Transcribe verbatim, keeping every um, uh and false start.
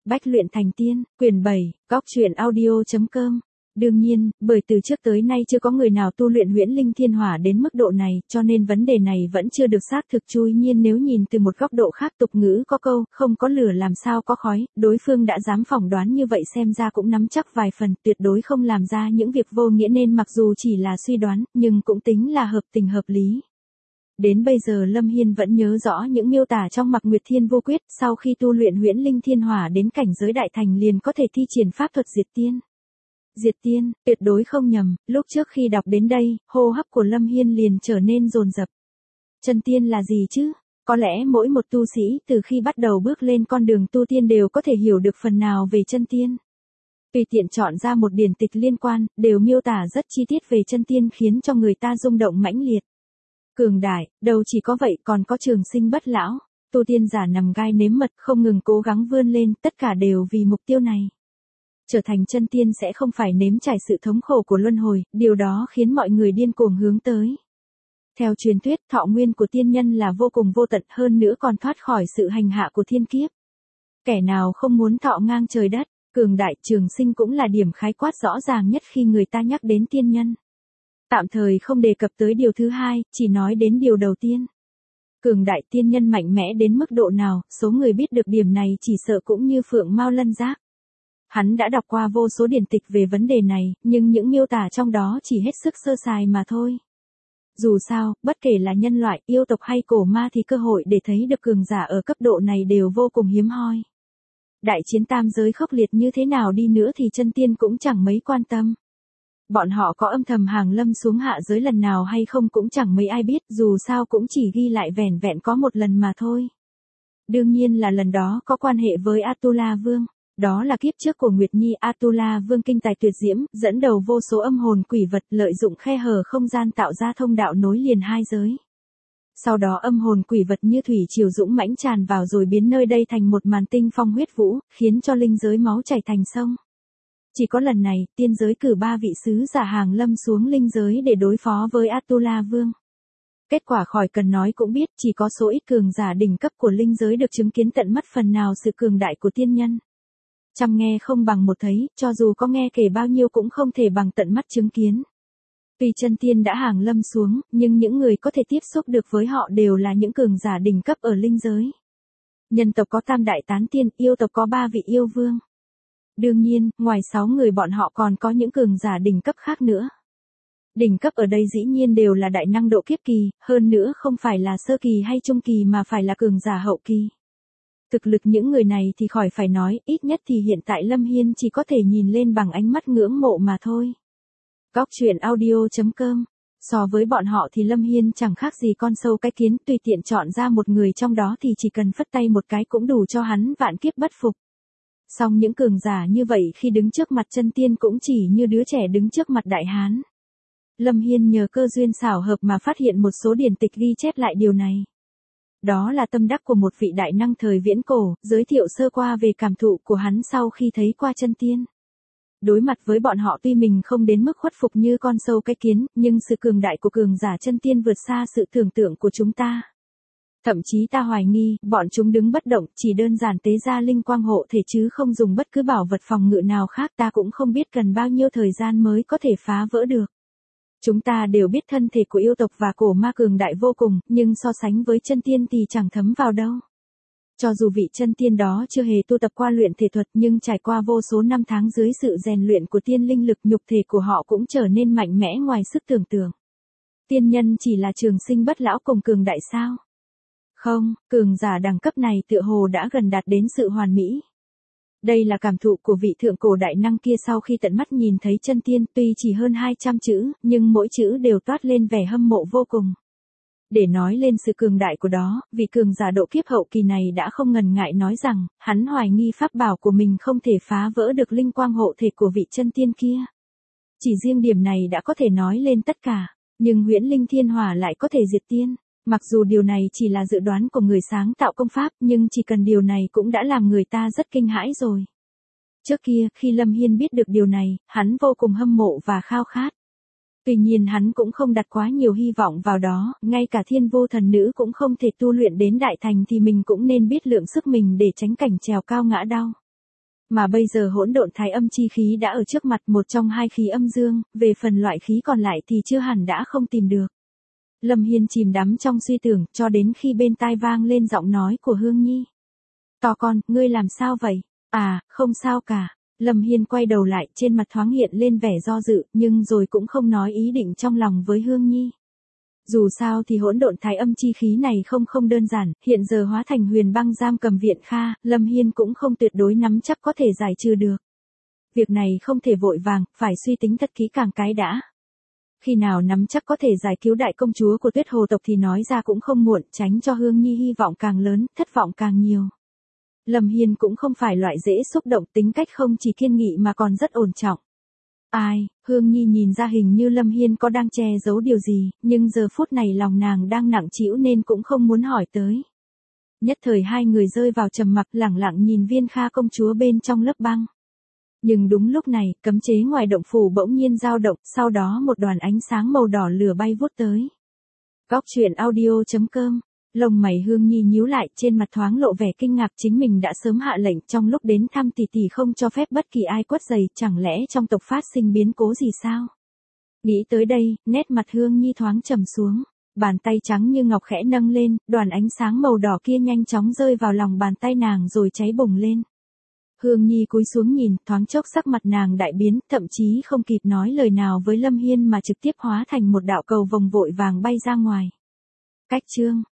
Bách luyện thành tiên, quyển bảy, góc truyện audio chấm com. Đương nhiên, bởi từ trước tới nay chưa có người nào tu luyện huyễn linh thiên hỏa đến mức độ này, cho nên vấn đề này vẫn chưa được xác thực chui nhiên nếu nhìn từ một góc độ khác tục ngữ có câu, không có lửa làm sao có khói, đối phương đã dám phỏng đoán như vậy xem ra cũng nắm chắc vài phần, tuyệt đối không làm ra những việc vô nghĩa nên mặc dù chỉ là suy đoán, nhưng cũng tính là hợp tình hợp lý. Đến bây giờ Lâm Hiên vẫn nhớ rõ những miêu tả trong Mạc Nguyệt Thiên Vô Quyết, sau khi tu luyện huyễn linh thiên hỏa đến cảnh giới đại thành liền có thể thi triển pháp thuật diệt tiên. Diệt tiên, tuyệt đối không nhầm, lúc trước khi đọc đến đây, hô hấp của Lâm Hiên liền trở nên dồn dập. Chân tiên là gì chứ? Có lẽ mỗi một tu sĩ từ khi bắt đầu bước lên con đường tu tiên đều có thể hiểu được phần nào về chân tiên. Tùy tiện chọn ra một điển tịch liên quan, đều miêu tả rất chi tiết về chân tiên khiến cho người ta rung động mãnh liệt. Cường đại, đâu chỉ có vậy còn có trường sinh bất lão, tu tiên giả nằm gai nếm mật không ngừng cố gắng vươn lên, tất cả đều vì mục tiêu này. Trở thành chân tiên sẽ không phải nếm trải sự thống khổ của luân hồi, điều đó khiến mọi người điên cuồng hướng tới. Theo truyền thuyết, thọ nguyên của tiên nhân là vô cùng vô tận, hơn nữa còn thoát khỏi sự hành hạ của thiên kiếp. Kẻ nào không muốn thọ ngang trời đất, cường đại, trường sinh cũng là điểm khái quát rõ ràng nhất khi người ta nhắc đến tiên nhân. Tạm thời không đề cập tới điều thứ hai, chỉ nói đến điều đầu tiên. Cường đại tiên nhân mạnh mẽ đến mức độ nào, số người biết được điểm này chỉ sợ cũng như phượng mao lân giác. Hắn đã đọc qua vô số điển tịch về vấn đề này, nhưng những miêu tả trong đó chỉ hết sức sơ sài mà thôi. Dù sao, bất kể là nhân loại, yêu tộc hay cổ ma thì cơ hội để thấy được cường giả ở cấp độ này đều vô cùng hiếm hoi. Đại chiến tam giới khốc liệt như thế nào đi nữa thì chân tiên cũng chẳng mấy quan tâm. Bọn họ có âm thầm hàng lâm xuống hạ giới lần nào hay không cũng chẳng mấy ai biết, dù sao cũng chỉ ghi lại vẻn vẹn có một lần mà thôi. Đương nhiên là lần đó có quan hệ với Atula Vương. Đó là kiếp trước của Nguyệt Nhi. Atula Vương kinh tài tuyệt diễm, dẫn đầu vô số âm hồn quỷ vật, lợi dụng khe hở không gian tạo ra thông đạo nối liền hai giới. Sau đó âm hồn quỷ vật như thủy triều dũng mãnh tràn vào rồi biến nơi đây thành một màn tinh phong huyết vũ, khiến cho linh giới máu chảy thành sông. Chỉ có lần này, tiên giới cử ba vị sứ giả hàng lâm xuống linh giới để đối phó với Atula Vương. Kết quả khỏi cần nói cũng biết, chỉ có số ít cường giả đỉnh cấp của linh giới được chứng kiến tận mắt phần nào sự cường đại của tiên nhân. Trăm nghe không bằng một thấy, cho dù có nghe kể bao nhiêu cũng không thể bằng tận mắt chứng kiến. Tuy chân tiên đã hàng lâm xuống, nhưng những người có thể tiếp xúc được với họ đều là những cường giả đỉnh cấp ở linh giới. Nhân tộc có tam đại tán tiên, yêu tộc có ba vị yêu vương. Đương nhiên, ngoài sáu người bọn họ còn có những cường giả đỉnh cấp khác nữa. Đỉnh cấp ở đây dĩ nhiên đều là đại năng độ kiếp kỳ, hơn nữa không phải là sơ kỳ hay trung kỳ mà phải là cường giả hậu kỳ. Thực lực những người này thì khỏi phải nói, ít nhất thì hiện tại Lâm Hiên chỉ có thể nhìn lên bằng ánh mắt ngưỡng mộ mà thôi. Góc truyện audio chấm com. So với bọn họ thì Lâm Hiên chẳng khác gì con sâu cái kiến, tùy tiện chọn ra một người trong đó thì chỉ cần phất tay một cái cũng đủ cho hắn vạn kiếp bất phục. Song những cường giả như vậy khi đứng trước mặt chân tiên cũng chỉ như đứa trẻ đứng trước mặt đại hán. Lâm Hiên nhờ cơ duyên xảo hợp mà phát hiện một số điển tịch ghi chép lại điều này. Đó là tâm đắc của một vị đại năng thời viễn cổ, giới thiệu sơ qua về cảm thụ của hắn sau khi thấy qua chân tiên. Đối mặt với bọn họ tuy mình không đến mức khuất phục như con sâu cái kiến, nhưng sự cường đại của cường giả chân tiên vượt xa sự tưởng tượng của chúng ta. Thậm chí ta hoài nghi, bọn chúng đứng bất động, chỉ đơn giản tế ra linh quang hộ thể chứ không dùng bất cứ bảo vật phòng ngự nào khác, ta cũng không biết cần bao nhiêu thời gian mới có thể phá vỡ được. Chúng ta đều biết thân thể của yêu tộc và cổ ma cường đại vô cùng, nhưng so sánh với chân tiên thì chẳng thấm vào đâu. Cho dù vị chân tiên đó chưa hề tu tập qua luyện thể thuật nhưng trải qua vô số năm tháng dưới sự rèn luyện của tiên linh lực, nhục thể của họ cũng trở nên mạnh mẽ ngoài sức tưởng tượng. Tiên nhân chỉ là trường sinh bất lão cùng cường đại sao? Không, cường giả đẳng cấp này tựa hồ đã gần đạt đến sự hoàn mỹ. Đây là cảm thụ của vị thượng cổ đại năng kia sau khi tận mắt nhìn thấy chân tiên, tuy chỉ hơn hai trăm chữ, nhưng mỗi chữ đều toát lên vẻ hâm mộ vô cùng. Để nói lên sự cường đại của đó, vị cường giả độ kiếp hậu kỳ này đã không ngần ngại nói rằng, hắn hoài nghi pháp bảo của mình không thể phá vỡ được linh quang hộ thể của vị chân tiên kia. Chỉ riêng điểm này đã có thể nói lên tất cả, nhưng huyễn linh thiên hỏa lại có thể diệt tiên. Mặc dù điều này chỉ là dự đoán của người sáng tạo công pháp, nhưng chỉ cần điều này cũng đã làm người ta rất kinh hãi rồi. Trước kia, khi Lâm Hiên biết được điều này, hắn vô cùng hâm mộ và khao khát. Tuy nhiên hắn cũng không đặt quá nhiều hy vọng vào đó, ngay cả thiên vô thần nữ cũng không thể tu luyện đến đại thành thì mình cũng nên biết lượng sức mình để tránh cảnh trèo cao ngã đau. Mà bây giờ hỗn độn thái âm chi khí đã ở trước mặt, một trong hai khí âm dương, về phần loại khí còn lại thì chưa hẳn đã không tìm được. Lâm Hiên chìm đắm trong suy tưởng, cho đến khi bên tai vang lên giọng nói của Hương Nhi. To con, ngươi làm sao vậy? À, không sao cả. Lâm Hiên quay đầu lại, trên mặt thoáng hiện lên vẻ do dự, nhưng rồi cũng không nói ý định trong lòng với Hương Nhi. Dù sao thì hỗn độn thái âm chi khí này không không đơn giản, hiện giờ hóa thành huyền băng giam cầm Viện Kha, Lâm Hiên cũng không tuyệt đối nắm chắc có thể giải trừ được. Việc này không thể vội vàng, phải suy tính thật kỹ càng cái đã. Khi nào nắm chắc có thể giải cứu đại công chúa của Tuyết Hồ tộc thì nói ra cũng không muộn, tránh cho Hương Nhi hy vọng càng lớn, thất vọng càng nhiều. Lâm Hiên cũng không phải loại dễ xúc động, tính cách không chỉ kiên nghị mà còn rất ổn trọng. Ai, Hương Nhi nhìn ra hình như Lâm Hiên có đang che giấu điều gì, nhưng giờ phút này lòng nàng đang nặng trĩu nên cũng không muốn hỏi tới. Nhất thời hai người rơi vào trầm mặc, lẳng lặng nhìn Viên Kha công chúa bên trong lớp băng. Nhưng đúng lúc này, cấm chế ngoài động phủ bỗng nhiên dao động, sau đó một đoàn ánh sáng màu đỏ lửa bay vút tới. Góc truyện audio chấm com. Lông mày Hương Nhi nhíu lại, trên mặt thoáng lộ vẻ kinh ngạc, chính mình đã sớm hạ lệnh trong lúc đến thăm tỷ tỷ không cho phép bất kỳ ai quấy rầy, chẳng lẽ trong tộc phát sinh biến cố gì sao? Nghĩ tới đây, nét mặt Hương Nhi thoáng trầm xuống, bàn tay trắng như ngọc khẽ nâng lên, đoàn ánh sáng màu đỏ kia nhanh chóng rơi vào lòng bàn tay nàng rồi cháy bùng lên. Hương Nhi cúi xuống nhìn, thoáng chốc sắc mặt nàng đại biến, thậm chí không kịp nói lời nào với Lâm Hiên mà trực tiếp hóa thành một đạo cầu vồng vội vàng bay ra ngoài. Cách chương